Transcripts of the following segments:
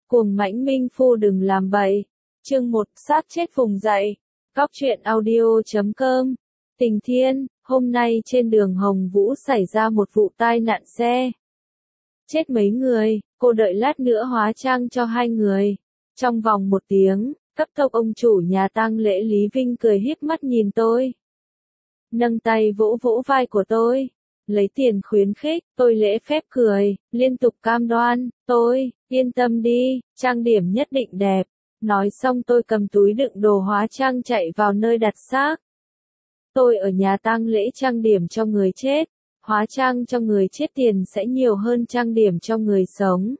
Cuồng mãnh minh phu đừng làm bậy. Chương 1, xác chết vùng dậy. Cóc truyện audio.com. Tình Thiên, hôm nay trên đường Hồng Vũ xảy ra một vụ tai nạn xe. Chết mấy người, cô đợi lát nữa hóa trang cho 2 người. Trong vòng 1 tiếng, cấp tốc ông chủ nhà tang lễ Lý Vinh cười híp mắt nhìn tôi. Nâng tay vỗ vỗ vai của tôi. Lấy tiền khuyến khích, tôi lễ phép cười, liên tục cam đoan, tôi, yên tâm đi, trang điểm nhất định đẹp. Nói xong tôi cầm túi đựng đồ hóa trang chạy vào nơi đặt xác. Tôi ở nhà tang lễ trang điểm cho người chết, hóa trang cho người chết tiền sẽ nhiều hơn trang điểm cho người sống.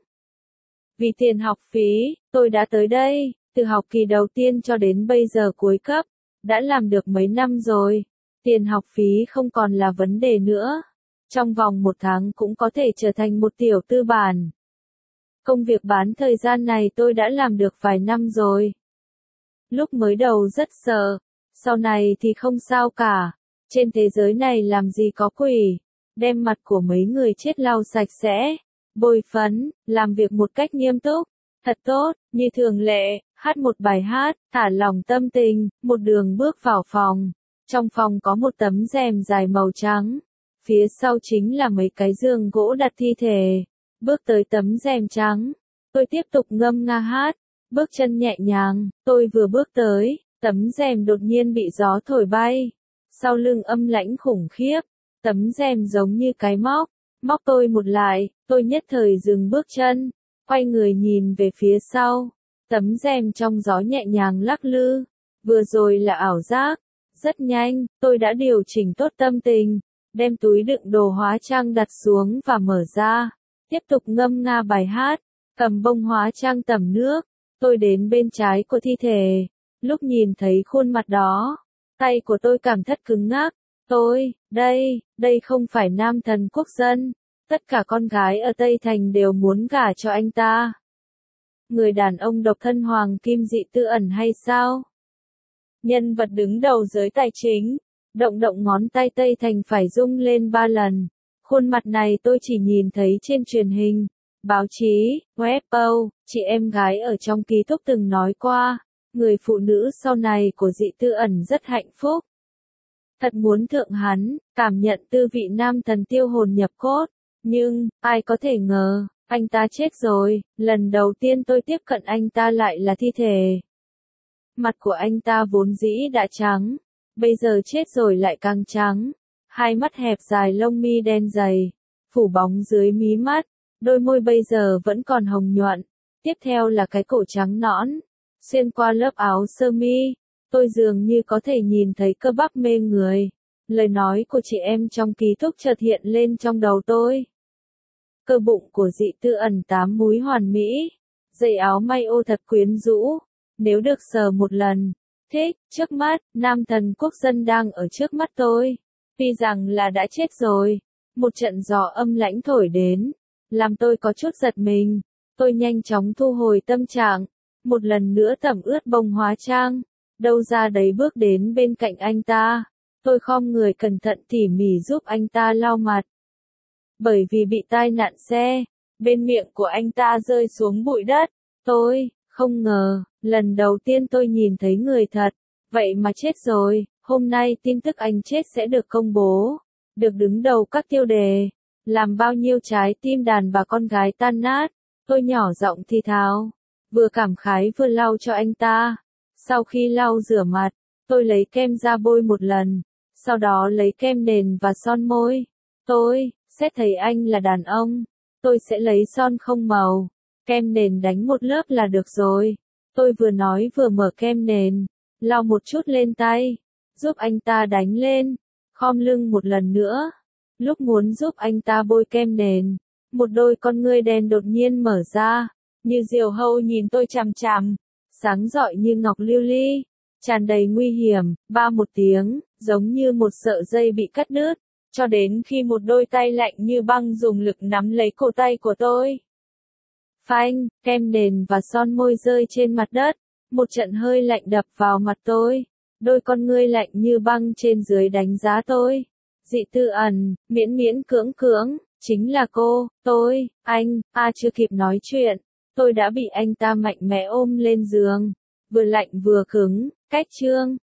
Vì tiền học phí, tôi đã tới đây, từ học kỳ đầu tiên cho đến bây giờ cuối cấp, đã làm được mấy năm rồi. Tiền học phí không còn là vấn đề nữa. Trong vòng 1 tháng cũng có thể trở thành một tiểu tư bản. Công việc bán thời gian này tôi đã làm được vài năm rồi. Lúc mới đầu rất sợ, sau này thì không sao cả. Trên thế giới này làm gì có quỷ. Đem mặt của mấy người chết lau sạch sẽ, bôi phấn, làm việc một cách nghiêm túc, thật tốt, như thường lệ, hát một bài hát, thả lòng tâm tình, một đường bước vào phòng. Trong phòng có một tấm rèm dài màu trắng. Phía sau chính là mấy cái giường gỗ đặt thi thể. Bước tới tấm rèm trắng, tôi tiếp tục ngâm nga hát, bước chân nhẹ nhàng, tôi vừa bước tới, tấm rèm đột nhiên bị gió thổi bay. Sau lưng âm lãnh khủng khiếp, tấm rèm giống như cái móc tôi một lại, tôi nhất thời dừng bước chân, quay người nhìn về phía sau, tấm rèm trong gió nhẹ nhàng lắc lư, vừa rồi là ảo giác. Rất nhanh, tôi đã điều chỉnh tốt tâm tình, đem túi đựng đồ hóa trang đặt xuống và mở ra, tiếp tục ngâm nga bài hát, cầm bông hóa trang tẩm nước, tôi đến bên trái của thi thể, lúc nhìn thấy khuôn mặt đó, tay của tôi cảm thấy cứng ngắc, đây không phải nam thần quốc dân, tất cả con gái ở Tây Thành đều muốn gả cho anh ta. Người đàn ông độc thân Hoàng Kim Dị Tư Ẩn hay sao? Nhân vật đứng đầu giới tài chính, động ngón tay Tây Thành phải rung lên 3 lần. Khuôn mặt này tôi chỉ nhìn thấy trên truyền hình, báo chí, web, chị em gái ở trong ký túc từng nói qua, người phụ nữ sau này của Dị Tư Ẩn rất hạnh phúc. Thật muốn thượng hắn, cảm nhận tư vị nam thần tiêu hồn nhập cốt, nhưng, ai có thể ngờ, anh ta chết rồi, lần đầu tiên tôi tiếp cận anh ta lại là thi thể. Mặt của anh ta vốn dĩ đã trắng, bây giờ chết rồi lại càng trắng. Hai mắt hẹp dài lông mi đen dày, phủ bóng dưới mí mắt, đôi môi bây giờ vẫn còn hồng nhuận. Tiếp theo là cái cổ trắng nõn, xuyên qua lớp áo sơ mi, tôi dường như có thể nhìn thấy cơ bắp mê người. Lời nói của chị em trong ký túc chợt hiện lên trong đầu tôi. Cơ bụng của Dị Tư Ẩn 8 múi hoàn mỹ, dây áo may ô thật quyến rũ. Nếu được sờ một lần, thích, trước mắt, nam thần quốc dân đang ở trước mắt tôi. Tuy rằng là đã chết rồi, một trận gió âm lãnh thổi đến, làm tôi có chút giật mình. Tôi nhanh chóng thu hồi tâm trạng, một lần nữa tẩm ướt bông hóa trang, đâu ra đấy bước đến bên cạnh anh ta. Tôi khom người cẩn thận tỉ mỉ giúp anh ta lau mặt. Bởi vì bị tai nạn xe, bên miệng của anh ta rơi xuống bụi đất. Tôi không ngờ, lần đầu tiên tôi nhìn thấy người thật, vậy mà chết rồi. Hôm nay tin tức anh chết sẽ được công bố, được đứng đầu các tiêu đề, làm bao nhiêu trái tim đàn bà con gái tan nát. Tôi nhỏ giọng thì thào, vừa cảm khái vừa lau cho anh ta. Sau khi lau rửa mặt, tôi lấy kem ra bôi một lần, sau đó lấy kem nền và son môi. Tôi sẽ thấy anh là đàn ông, tôi sẽ lấy son không màu, kem nền đánh một lớp là được rồi. Tôi vừa nói vừa mở kem nền, lau một chút lên tay, giúp anh ta đánh lên, khom lưng một lần nữa. Lúc muốn giúp anh ta bôi kem nền, một đôi con ngươi đen đột nhiên mở ra, như diều hâu nhìn tôi chằm chằm, sáng rọi như ngọc lưu ly, tràn đầy nguy hiểm. Ba một tiếng, giống như một sợi dây bị cắt đứt, cho đến khi một đôi tay lạnh như băng dùng lực nắm lấy cổ tay của tôi. Phanh, kem nền và son môi rơi trên mặt đất, một trận hơi lạnh đập vào mặt tôi, đôi con ngươi lạnh như băng trên dưới đánh giá tôi. Dị Tư Ẩn, miễn cưỡng, chính là cô, tôi, anh, chưa kịp nói chuyện, Tôi đã bị anh ta mạnh mẽ ôm lên giường. Vừa lạnh vừa cứng, cách chương.